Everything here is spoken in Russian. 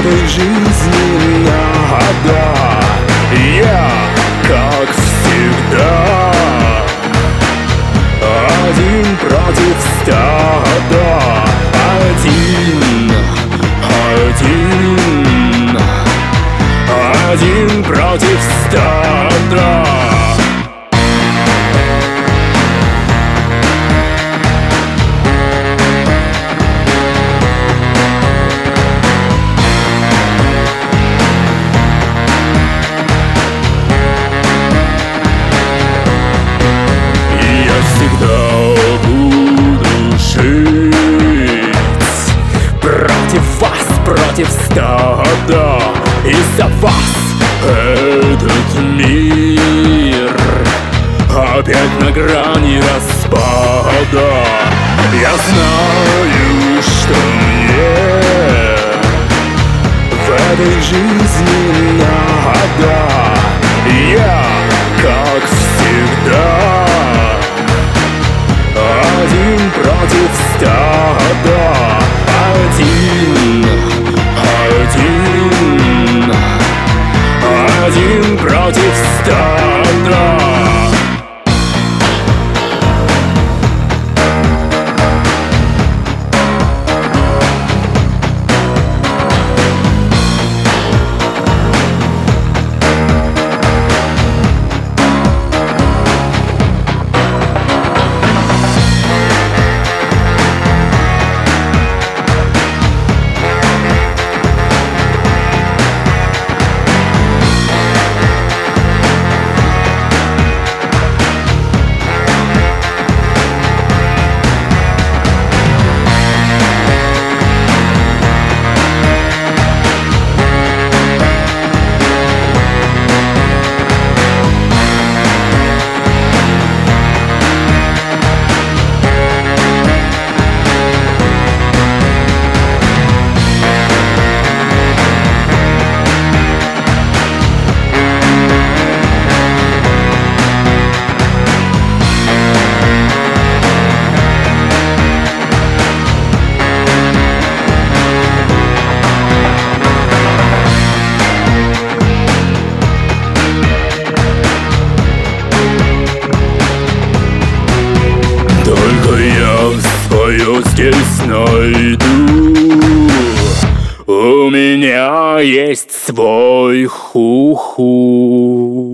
этой жизни надо. Я, как всегда, один против стада. Один против стада. Против стада. Из-за вас этот мир опять на грани распада. Я знаю, что мне в этой жизни надо. Я, как всегда, один против стада. Один против стада. Свою здесь найду. У меня есть свой ху-ху.